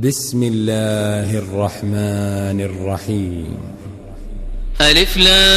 بسم الله الرحمن الرحيم. ألف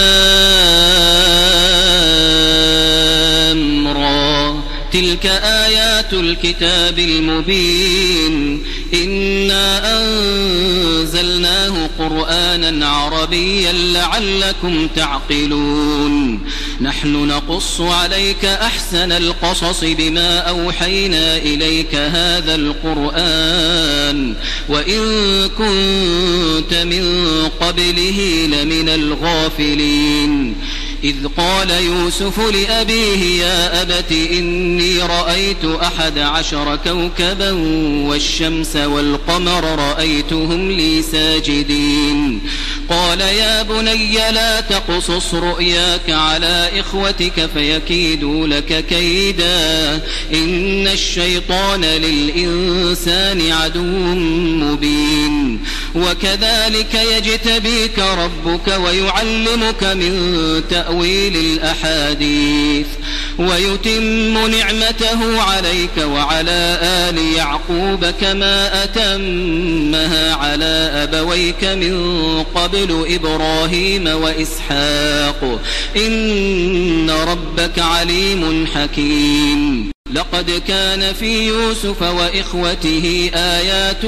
لام را تلك آيات الكتاب المبين إنا أنزلناه قرآنا عربيا لعلكم تعقلون نحن نقص عليك أحسن القصص بما أوحينا إليك هذا القرآن وإن كنت من قبله لمن الغافلين إذ قال يوسف لأبيه يا أبت إني رأيت 11 كوكبا والشمس والقمر رأيتهم لي ساجدين قال يا بني لا تقصص رؤياك على إخوتك فيكيدوا لك كيدا إن الشيطان للإنسان عدو مبين وكذلك يجتبيك ربك ويعلمك من تأويل الأحاديث ويتم نعمته عليك وعلى آل يعقوب كما أتمها على أبويك من قبل إبراهيم وإسحاق إن ربك عليم حكيم لقد كان في يوسف وإخوته آيات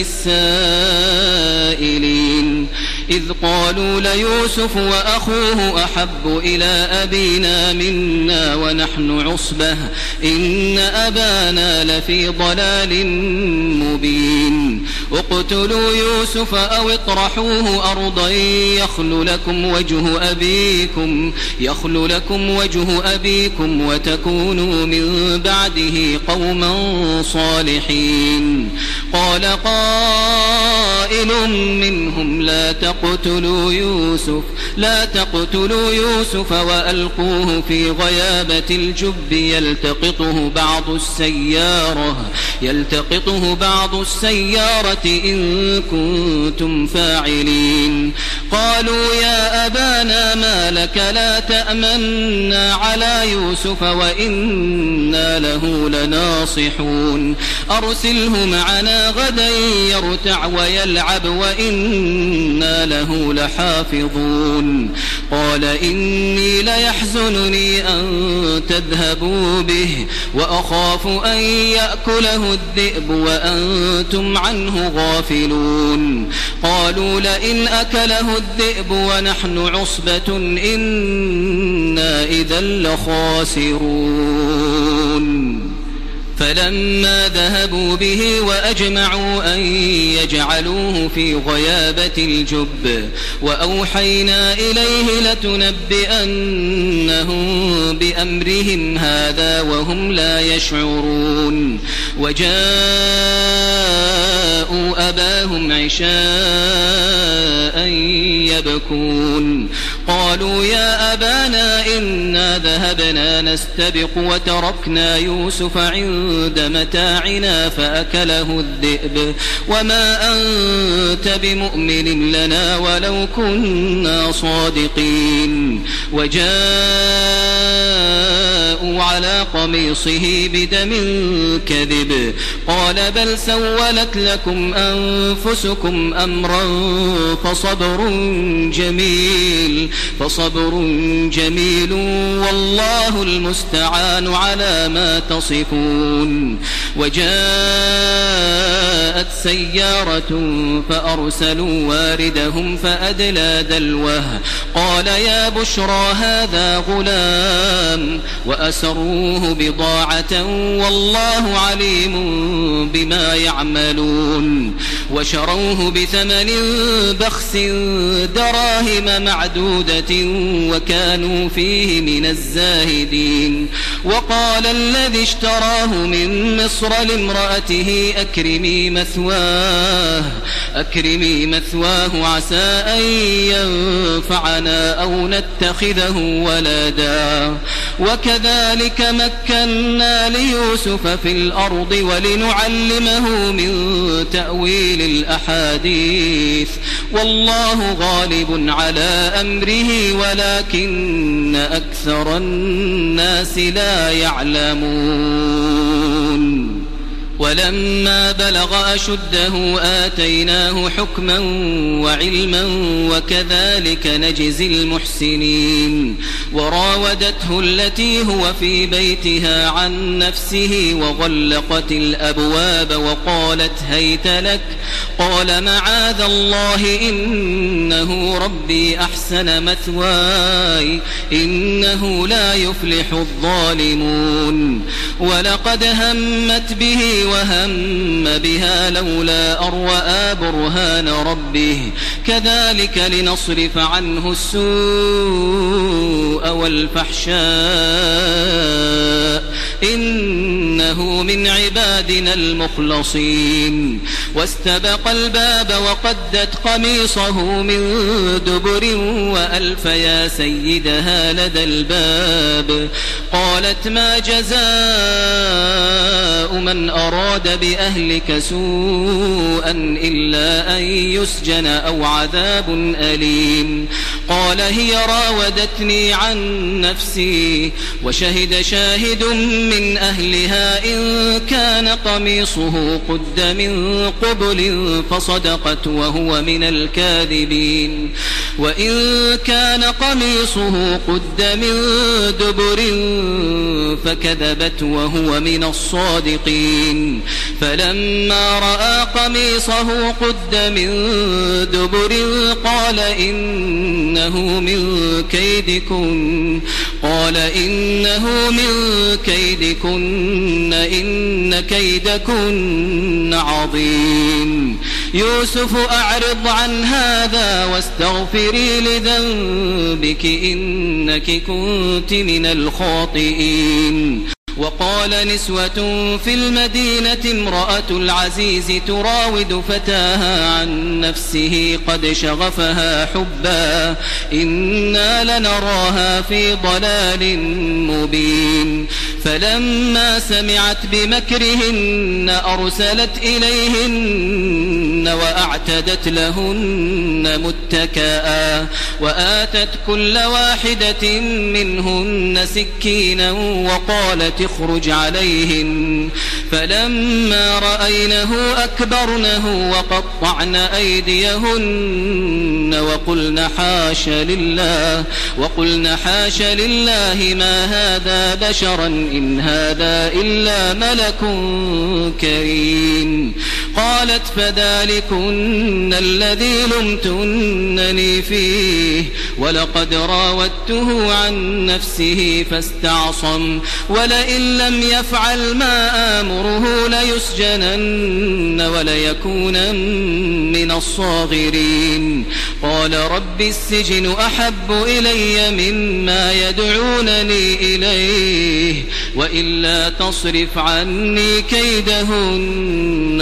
للسائلين إذ قالوا ليوسف وأخوه أحب إلى أبينا منا ونحن عصبة إن أبانا لفي ضلال مبين اقتلوا يوسف أو اطرحوه أرضا يخل لكم وجه أبيكم وتكونوا من بعده قوما صالحين قال قائل منهم لا تقتلوا يوسف وألقوه في غيابة الجب يلتقطه بعض السيارة إن كنتم فاعلين قالوا يا أبانا ما لك لا تأمنا على يوسف وإنا له لناصحون أرسله معنا غدا يرتع ويلعب وإنا له لحافظون قال إني ليحزنني أن تذهبوا به وأخاف أن يأكله الذئب وأنتم عنه غافلون قالوا لئن أكله الذئب ونحن عصبة إنا إذا لخاسرون فلما ذهبوا به وأجمعوا أن يجعلوه في غيابة الجب وأوحينا إليه لتنبئنهم بأمرهم هذا وهم لا يشعرون وجاءوا أباهم عشاء يبكون قالوا يا أبانا إنا ذهبنا نستبق وتركنا يوسف عند متاعنا فأكله الذئب وما أنت بمؤمن لنا ولو كنا صادقين وجاءوا على قميصه بدم كذب قال بل سولت لكم أنفسكم أمرا فصبر جميل والله المستعان على ما تصفون وجاءت سيارة فأرسلوا واردهم فأدلى دلوه قال يا بشرى هذا غلام وأسروه بضاعة والله عليم بما يعملون وشروه بثمن بخس دراهم معدودة وكانوا فيه من الزاهدين وقال الذي اشتراه من مصر لامرأته أكرمي مثواه عسى أن ينفعنا أو نتخذه ولدا وكذلك مكنا ليوسف في الأرض ولنعلمه من تأويل الأحاديث والله غالب على أمره ولكن أكثر الناس لا يعلمون ولما بلغ أشده آتيناه حكما وعلما وكذلك نجزي المحسنين وراودته التي هو في بيتها عن نفسه وغلقت الأبواب وقالت هيت لك قال معاذ الله إنه ربي أحسن مثواي إنه لا يفلح الظالمون ولقد همت به وهم بها لولا أن رأى برهان ربه كذلك لنصرف عنه السوء والفحشاء إنه من عبادنا المخلصين واستبق الباب وقدت قميصه من دبر وألف يا سيدها لدى الباب قالت ما جزاء من أراد بأهلك سوءا إلا أن يسجن أو عذاب أليم قال هي راودتني عن نفسي وشهد شاهد من أهلها إن كان قميصه قد من قبل فصدقت وهو من الكاذبين وإن كان قميصه قد من دبر فكذبت وهو من الصادقين فلما رأى قميصه قد من دبر قال إنه من كيدكن إن كيدكن عظيم يوسف أعرض عن هذا واستغفري لذنبك إنك كنت من الخاطئين وقال نسوة في المدينة امرأة العزيز تراود فتاها عن نفسه قد شغفها حبا إنا لنراها في ضلال مبين فلما سمعت بمكرهن أرسلت إليهن وأعتدت لهن متكئا وآتت كل واحدة منهن سكينا وقالت اخرج عليهن فلما رأينه أكبرنه وقطعن أيديهن وقلن حاش لله ما هذا بشرا إن هذا إلا ملك كريم قالت فذلكن الذي لمتنني فيه ولقد راودته عن نفسه فاستعصم ولئن لم يفعل ما آمره ليسجنن وليكونن من الصاغرين قال رب السجن أحب إلي مما يدعونني إليه وإلا تصرف عني كيدهن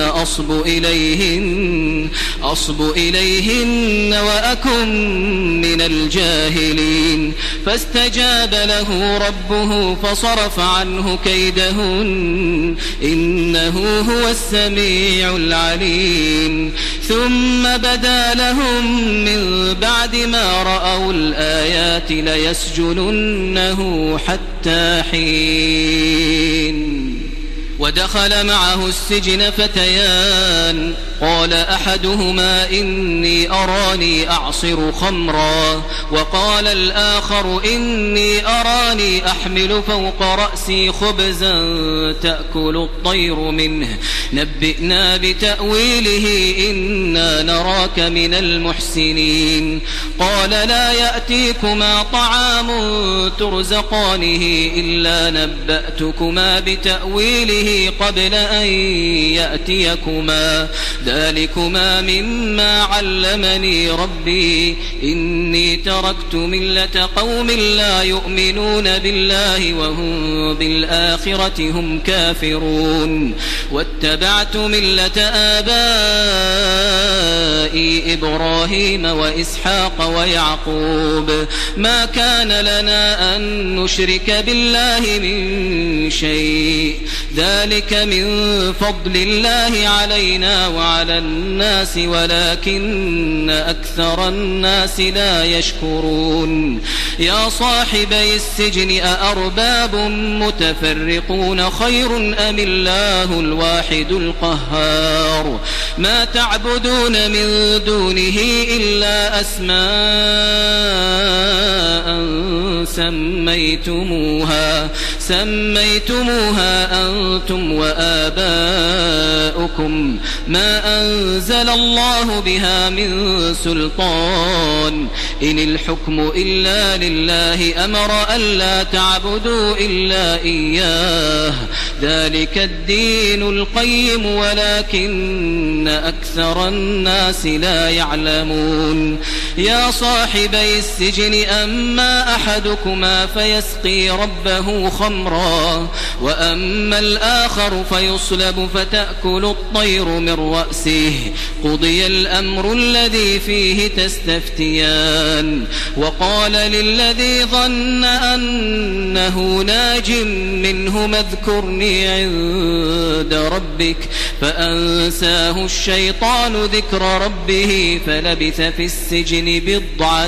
أصب إليهن وأكن من الجاهلين فاستجاب له ربه فصرف عنه كيدهن إنه هو السميع العليم ثم بدا لهم من بعد ما رأوا الآيات ليسجننه حتى حين ودخل معه السجن فتيان قال أحدهما إني أراني أعصر خمرا وقال الآخر إني أراني أحمل فوق رأسي خبزا تأكل الطير منه نبئنا بتأويله إنا نراك من المحسنين قال لا يأتيكما طعام ترزقانه إلا نبأتكما بتأويله قبل أن يأتيكما ذلكما مما علمني ربي إني تركت ملة قوم لا يؤمنون بالله وهم بالآخرة هم كافرون واتبعت ملة آبائي إبراهيم وإسحاق ويعقوب ما كان لنا أن نشرك بالله من شيء ذلك من فضل الله علينا وعلى الناس ولكن أكثر الناس لا يشكرون يا صاحبي السجن أأرباب متفرقون خير أم الله الواحد القهار ما تعبدون من دونه إلا أسماء سميتموها أنتم وآباؤكم ما أنزل الله بها من سلطان إن الحكم إلا لله أمر ألا تعبدوا إلا إياه ذلك الدين القيم ولكن أكثر الناس لا يعلمون يا صاحبي السجن أما أحدكما فيسقي ربه خمرا وأما الآخر فيصلب فتأكل الطير من رأسه قضي الأمر الذي فيه تستفتيان وقال للذي ظن أنه ناج منهما اذكرني عند ربك فأنساه الشيطان ذكر ربه فلبث في السجن بضع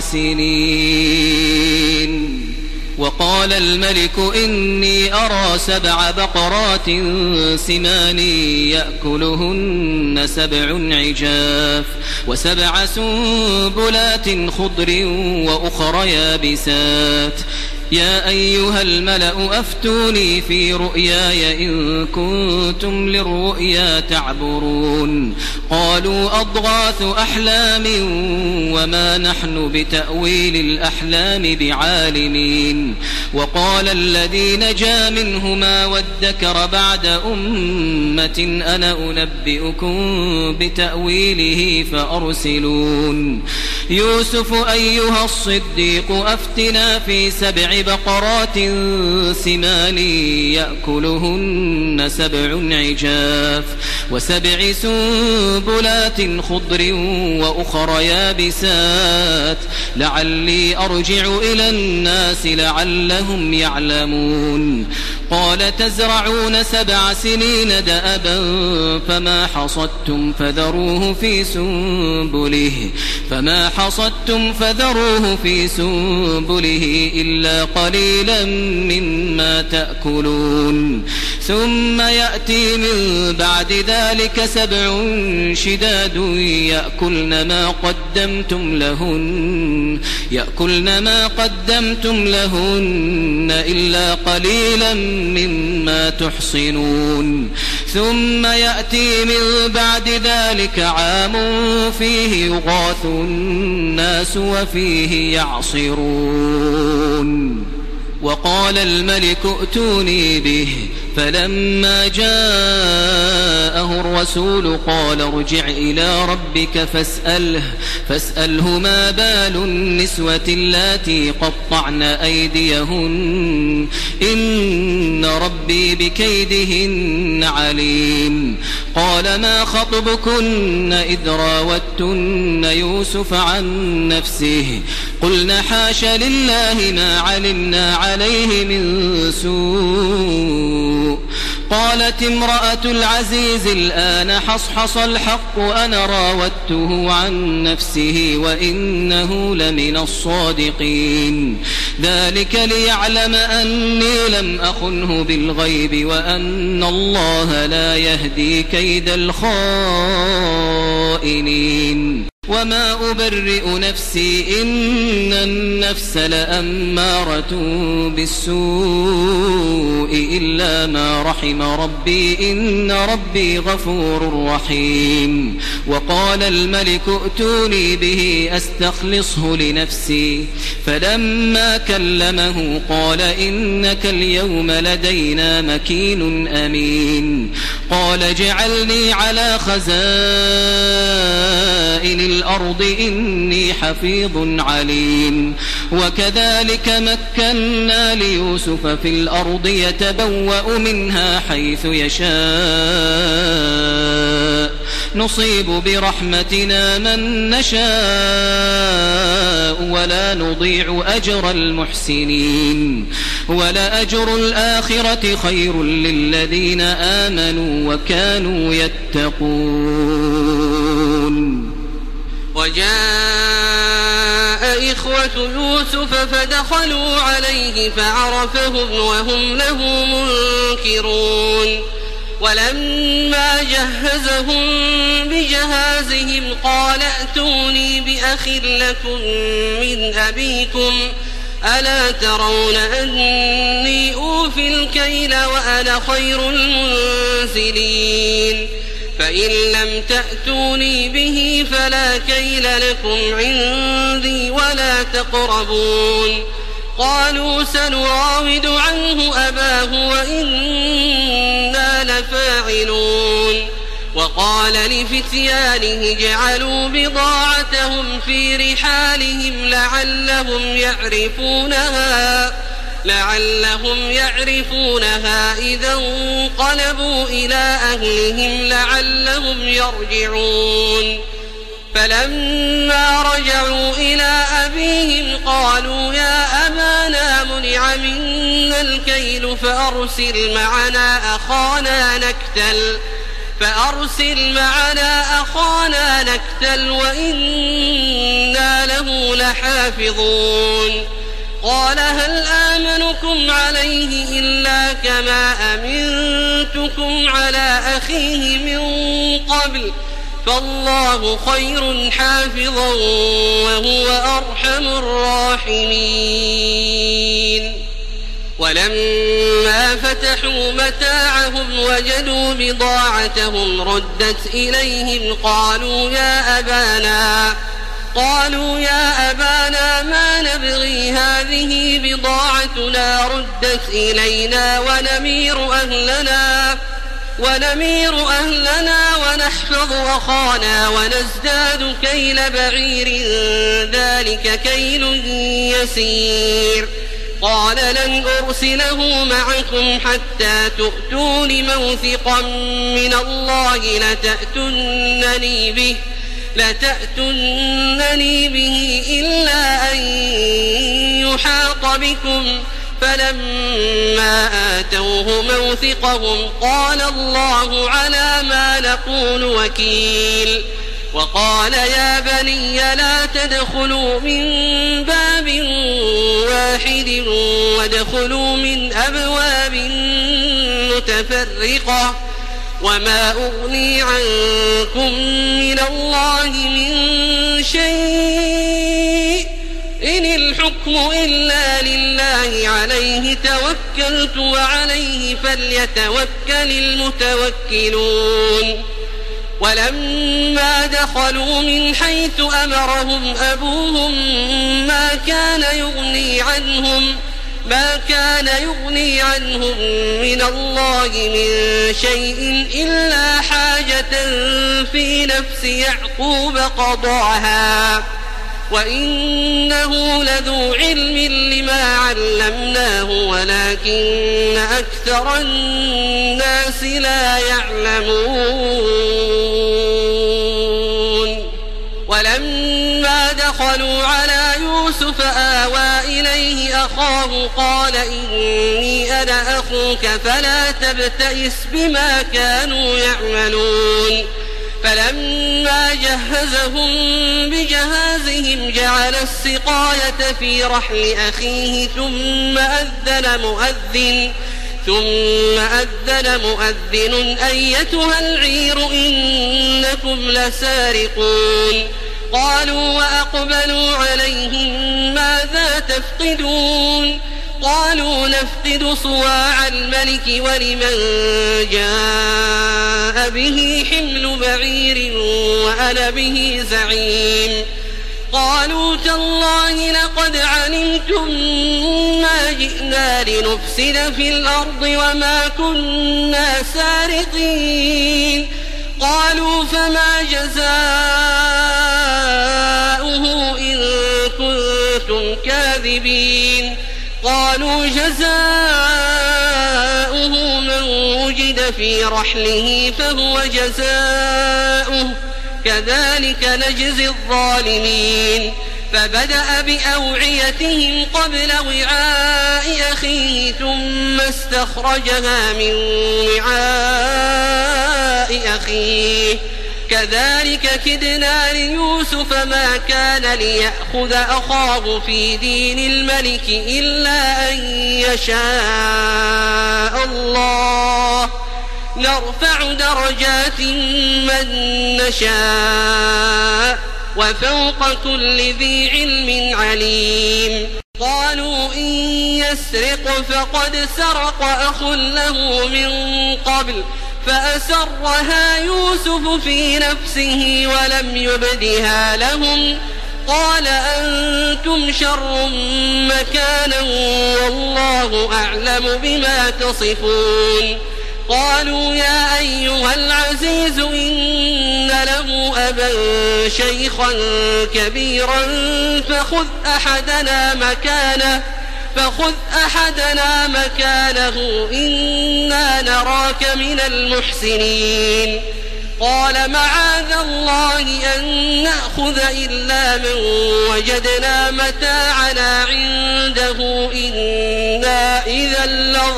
سنين وقال الملك إني أرى 7 بقرات سمان يأكلهن 7 عجاف و7 سنبلات خضر وأخر يابسات يا أيها الملأ أفتوني في رؤياي إن كنتم للرؤيا تعبرون قالوا أضغاث أحلام وما نحن بتأويل الأحلام بعالمين وقال الذي نجا منهما وادكر بعد أمة أنا أنبئكم بتأويله فأرسلون يوسف أيها الصديق أفتنا في 7 بقرات سمان يأكلهن 7 عجاف و7 سنبلات خضر وأخر يابسات لعلي أرجع إلى الناس لعلهم يعلمون قال تزرعون 7 سنين دأبا فما حصدتم فذروه في سنبله إلا قليلا مما تأكلون ثم يأتي من بعد ذلك 7 شداد يأكلن ما قدمتم لهن إلا قليلا مما تحصنون ثم يأتي من بعد ذلك عام فيه يغاث الناس وفيه يعصرون وقال الملك ائتوني به فلما جاءه الرسول قال ارجع إلى ربك فاسأله ما بال النسوة اللاتي قطعن أيديهن إن ربي بكيدهن عليم قال ما خطبكن إذ راوتن يوسف عن نفسه قلنا حاش لله ما علمنا عليه من سوء قالت امرأة العزيز الآن حصحص الحق أنا راودته عن نفسه وإنه لمن الصادقين ذلك ليعلم أني لم أخنه بالغيب وأن الله لا يهدي كيد الخائنين وما أبرئ نفسي إن النفس لأمارة بالسوء إلا ما رحم ربي إن ربي غفور رحيم وقال الملك ائتوني به أستخلصه لنفسي فلما كلمه قال إنك اليوم لدينا مكين أمين قال اجعلني على خزائن الأرض إني حفيظ عليم وكذلك مكنا ليوسف في الأرض يتبوأ منها حيث يشاء نصيب برحمتنا من نشاء ولا نضيع أجر المحسنين ولأجر الآخرة خير للذين آمنوا وكانوا يتقون. وجاء إخوة يوسف فدخلوا عليه فعرفهم وهم له منكرون. ولما جهزهم بجهازهم قال ائتوني بأخ لكم من أبيكم ألا ترون أني أوفي الكيل وأنا خير المنزلين فإن لم تأتوني به فلا كيل لكم عندي ولا تقربون. قالوا سنراود عنه أباه وإنا لفاعلون. وقال لفتيانه اجعلوا بضاعتهم في رحالهم لعلهم يعرفونها إذا انقلبوا إلى أهلهم لعلهم يرجعون. فلما رجعوا إلى أبيهم قالوا يا أبانا منع منا الكيل فأرسل معنا أخانا نكتل وإنا له لحافظون. قال هل آمنكم عليه إلا كما أمنتكم على أخيه من قبل فالله خير حافظا وهو أرحم الراحمين. ولما فتحوا متاعهم وجدوا بضاعتهم ردت إليهم قالوا يا أبانا ما نبغي هذه بضاعتنا ردت إلينا ونمير أهلنا ونحفظ أخانا ونزداد كيل بعير ذلك كيل يسير. قال لن أرسله معكم حتى تؤتون موثقا من الله لتأتونني به إلا أن يحاط بكم. فلما آتوه موثقهم قال الله على ما نقول وكيل. وقال يا بني لا تدخلوا من باب واحد وادخلوا من أبواب متفرقة وما أغني عنكم من الله من شيء إن الحكم إلا لله عليه توكلت وعليه فليتوكل المتوكلون. ولما دخلوا من حيث أمرهم أبوهم ما كان يغني عنهم من الله من شيء إلا حاجة في نفس يعقوب قضاها وإنه لذو علم لما علمناه ولكن أكثر الناس لا يعلمون. ولما دخلوا على يوسف آوى إليه أخاه قال إني أنا أخوك فلا تبتئس بما كانوا يعملون. فلما جهزهم بجهازهم جعل السقاية في رحل أخيه ثم أذن مؤذن أيتها العير إنكم لسارقون. قالوا وأقبلوا عليهم ماذا تفقدون؟ قالوا نفقد صواع الملك ولمن جاء به حمل بعير وأنا به زعيم. قالوا تالله لقد علمتم ما جئنا لنفسد في الأرض وما كنا سارقين. قالوا فما جزاؤه إن كنتم كاذبين؟ قالوا جزاؤه من وجد في رحله فهو جزاؤه كذلك نجزي الظالمين فبدأ بأوعيتهم قبل وعاء أخيه ثم استخرجها من وعاء أخيه كذلك كدنا ليوسف ما كان ليأخذ أخاه في دين الملك إلا أن يشاء الله نرفع درجات من نشاء وفوق كل ذي علم عليم قالوا إن يسرق فقد سرق أخ له من قبل فأسرها يوسف في نفسه ولم يبدها لهم قال أنتم شر مكانا والله أعلم بما تصفون قالوا يا أيها العزيز إن له أبا شيخا كبيرا فخذ أحدنا مكانه إنا نراك من المحسنين قال معاذ الله أن نأخذ إلا من وجدنا متاعنا عنده إنا إذا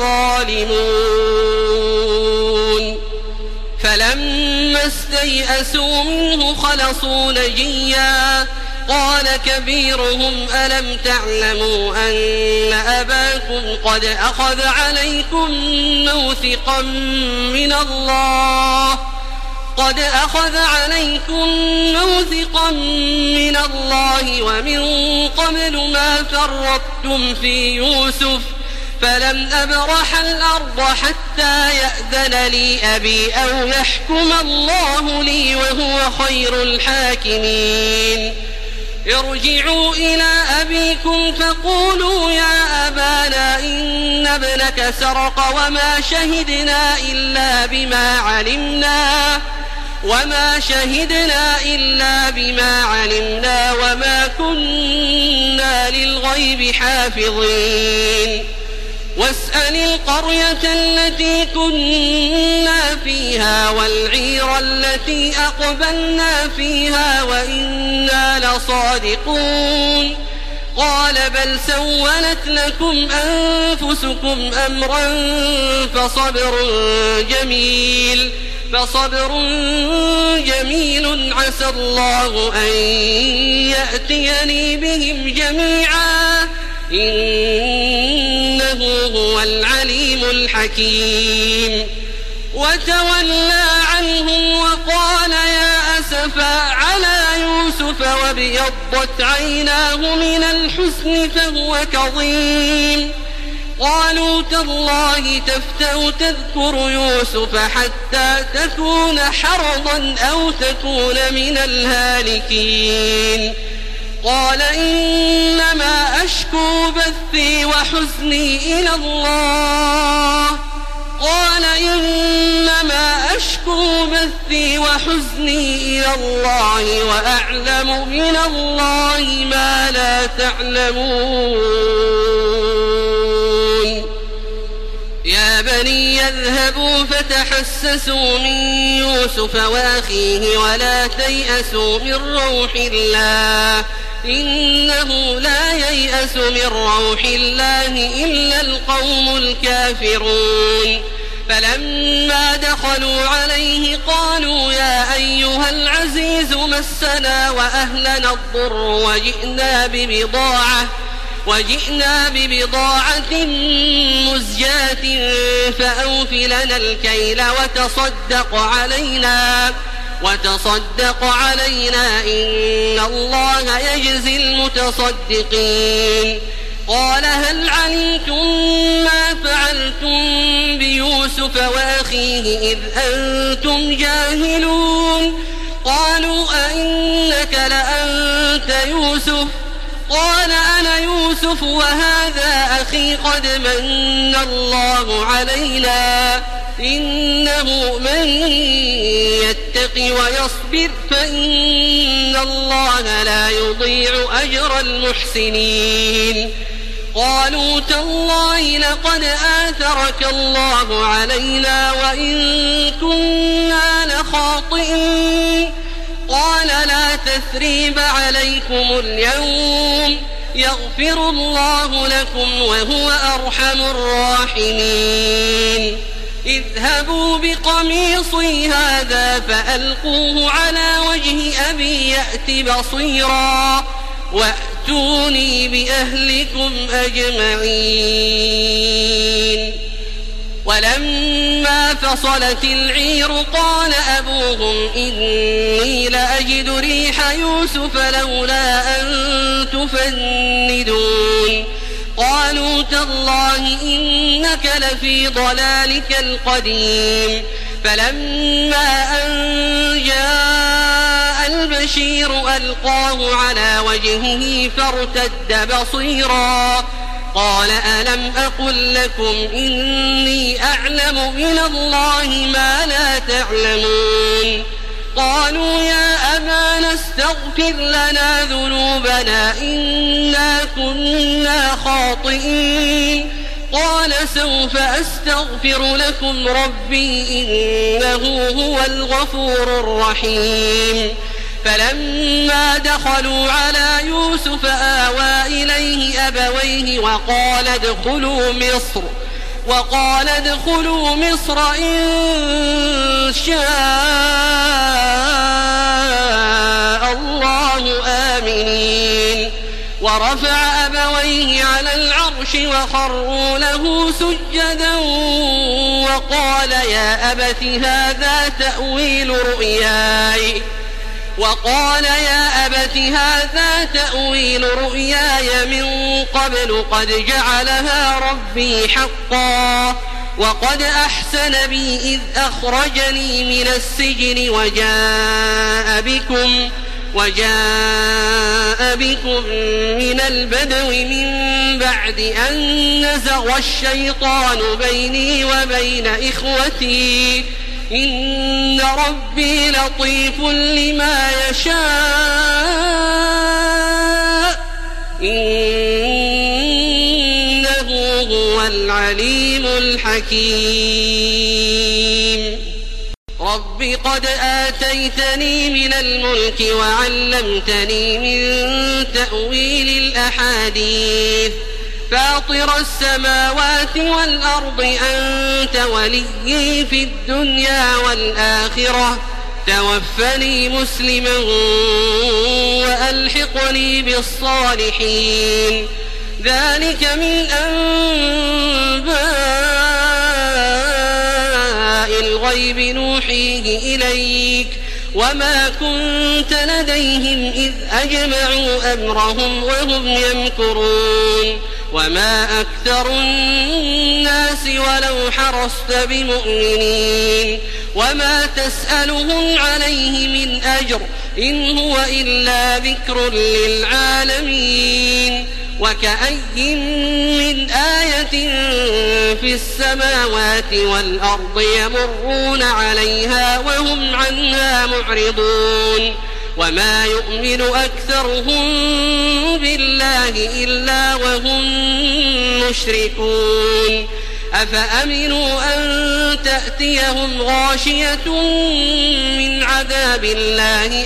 لظالمون فلما استيئسوا منه خلصوا نجيا قال كبيرهم ألم تعلموا أن أباكم قد أخذ عليكم موثقا من الله ومن قبل ما فرطتم في يوسف فلن أبرح الأرض حتى يأذن لي أبي أو يحكم الله لي وهو خير الحاكمين ارجعوا إلى أبيكم فقولوا يا أبانا إن ابنك سرق وما شهدنا إلا بما علمنا وما كنا للغيب حافظين واسأل القرية التي كنا فيها والعير التي أقبلنا فيها وإنا لصادقون قال بل سولت لكم أنفسكم أمرا فصبر جميل عسى الله أن يأتيني بهم جميعا إنه هو العليم الحكيم وتولى عنهم وقال يا أسفا على يوسف وابيضت عيناه من الحزن فهو كظيم قالوا تالله تفتأ تذكر يوسف حتى تكون حرضا أو تكون من الهالكين قال إنما أشكو بثي وحزني إلى الله وأعلم من الله ما لا تعلمون يا بني يذهبوا فتحسسوا من يوسف وأخيه ولا تيأسوا من روح الله إنه لا ييأس من روح الله إلا القوم الكافرون فلما دخلوا عليه قالوا يا أيها العزيز مسنا وأهلنا الضر وجئنا ببضاعة مزجاة فأوف لنا الكيل وتصدق علينا إن الله يجزي المتصدقين قال هل علمتم ما فعلتم بيوسف وأخيه إذ أنتم جاهلون قالوا أئنك لأنت يوسف قال أنا يوسف وهذا أخي قد من الله علينا إنه من يتق ويصبر فإن الله لا يضيع أجر المحسنين قالوا تالله لقد آثرك الله علينا وإن كنا لخاطئين قال لا تثريب عليكم اليوم يغفر الله لكم وهو أرحم الراحمين اذهبوا بقميصي هذا فألقوه على وجه أبي يأت بصيرا وأتوني بأهلكم أجمعين ولما فصلت العير قال أبوهم إني لأجد ريح يوسف لولا أن تفندون قالوا تالله إنك لفي ضلالك القديم فلما أن جاء البشير ألقاه على وجهه فارتد بصيرا قال ألم أقل لكم إني أعلم من الله ما لا تعلمون قالوا يا أبانا استغفر لنا ذنوبنا إنا كنا خاطئين قال سوف أستغفر لكم ربي إنه هو الغفور الرحيم فلما دخلوا على يوسف آوى إليه أبويه وقال ادخلوا مصر إن شاء الله آمنين ورفع أبويه على العرش وخروا له سجدا وقال يا أبت هذا تأويل رؤياي من قبل قد جعلها ربي حقا وقد أحسن بي إذ أخرجني من السجن وجاء بكم من البدو من بعد أن نزغ الشيطان بيني وبين إخوتي إن ربي لطيف لما يشاء إنه هو العليم الحكيم رب قد آتيتني من الملك وعلمتني من تأويل الأحاديث فاطر السماوات والأرض أنت وليي في الدنيا والآخرة توفني مسلما وألحقني بالصالحين ذلك من أنباء الغيب نوحيه إليك وما كنت لديهم إذ أجمعوا أمرهم وهم يمكرون وما أكثر الناس ولو حرصت بمؤمنين وما تسألهم عليه من أجر إن هو إلا ذكر للعالمين وكأي من آية في السماوات والأرض يمرون عليها وهم عنها معرضون وما يؤمن أكثرهم بالله إلا وهم مشركون أفأمنوا أن تأتيهم غاشية من عذاب الله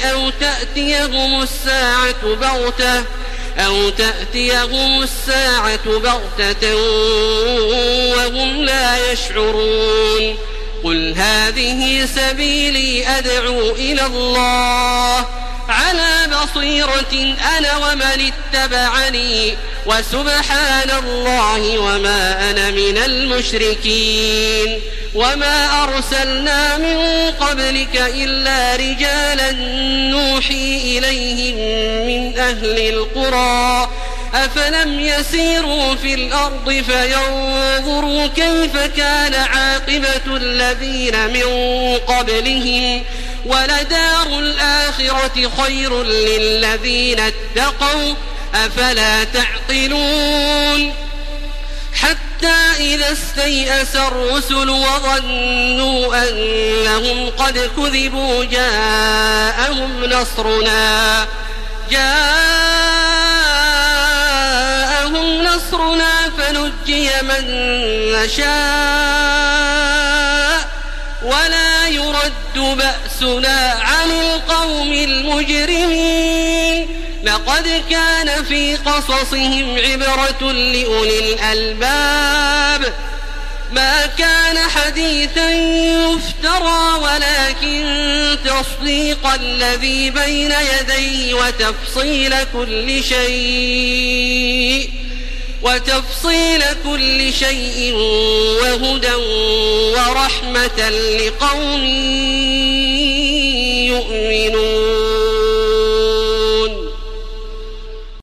أو تأتيهم الساعة بغتة وهم لا يشعرون قل هذه سبيلي أدعو إلى الله على بصيرة أنا ومن اتبعني وسبحان الله وما أنا من المشركين وما أرسلنا من قبلك إلا رجالا نوحي إليهم من أهل القرى أفلم يسيروا في الأرض فينظروا كيف كان عاقبة الذين من قبلهم ولدار الآخرة خير للذين اتقوا أفلا تعقلون حتى إذا استيأس الرسل وظنوا أنهم قد كذبوا جاءهم نصرنا فنجي من نشاء ولا يرد بأسنا عن القوم المجرمين لقد كان في قصصهم عبرة لأولي الألباب ما كان حديثا يفترى ولكن تصديق الذي بين يديه وتفصيل كل شيء وهدى ورحمة لقوم يؤمنون.